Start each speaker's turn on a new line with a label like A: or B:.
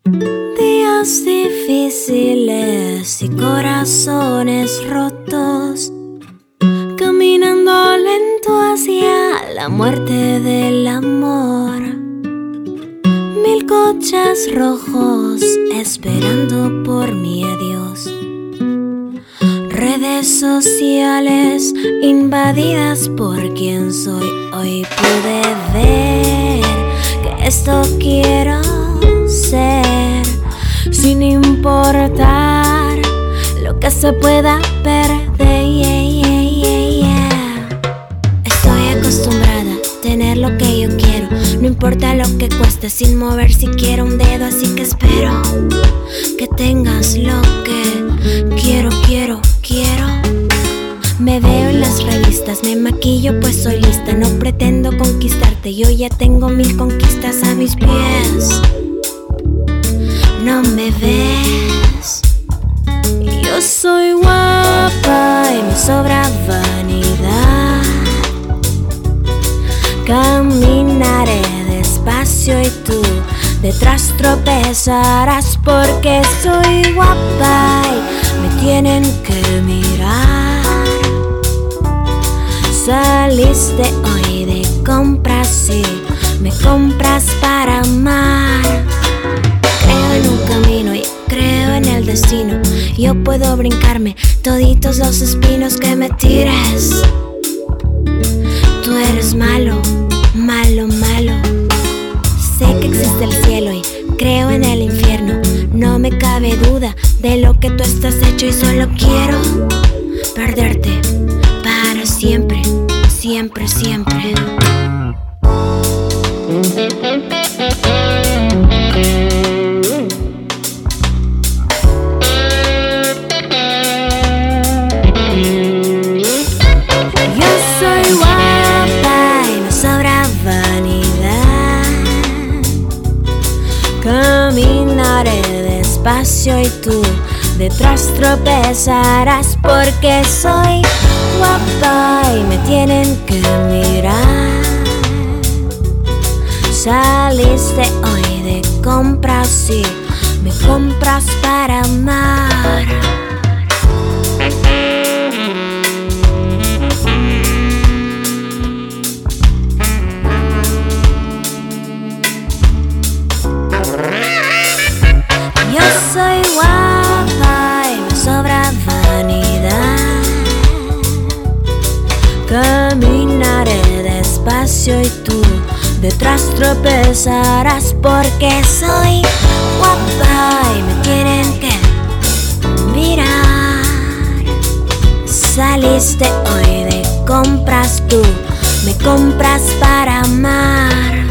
A: Días difíciles y corazones rotos, caminando lento hacia la muerte del amor. 1000 coches rojos esperando por mi adiós. Redes sociales invadidas por quien soy. Hoy pude ver que esto quiero ser, sin importar lo que se pueda perder. Estoy acostumbrada a tener lo que yo quiero, no importa lo que cueste, sin mover siquiera un dedo. Así que espero que tengas lo que quiero. Me veo en las revistas, me maquillo pues soy lista. No pretendo conquistarte, yo ya tengo 1000 conquistas a mis pies. No me ves, yo soy guapa y me sobra vanidad. Caminaré despacio y tú detrás tropezarás, porque soy guapa y me tienen que mirar. Saliste hoy de compras y me compras para amar. Creo en un camino y creo en el destino. Yo puedo brincarme toditos los espinos que me tires. Tú eres malo, malo, malo. Sé que existe el cielo y creo en el infierno. No me cabe duda de lo que tú estás hecho y solo quiero perderte para siempre, siempre, siempre. Yo soy guapa y me sobra vanidad. Caminaré despacio y tú detrás tropezarás, porque soy guapa y me tienen que mirar. Saliste hoy de compras y me compras para amar. Yo soy guapa y me sobra vanidad. Caminaré despacio y tú detrás tropezarás, porque soy guapa y me tienen que mirar. Saliste hoy de compras, tú me compras para amar.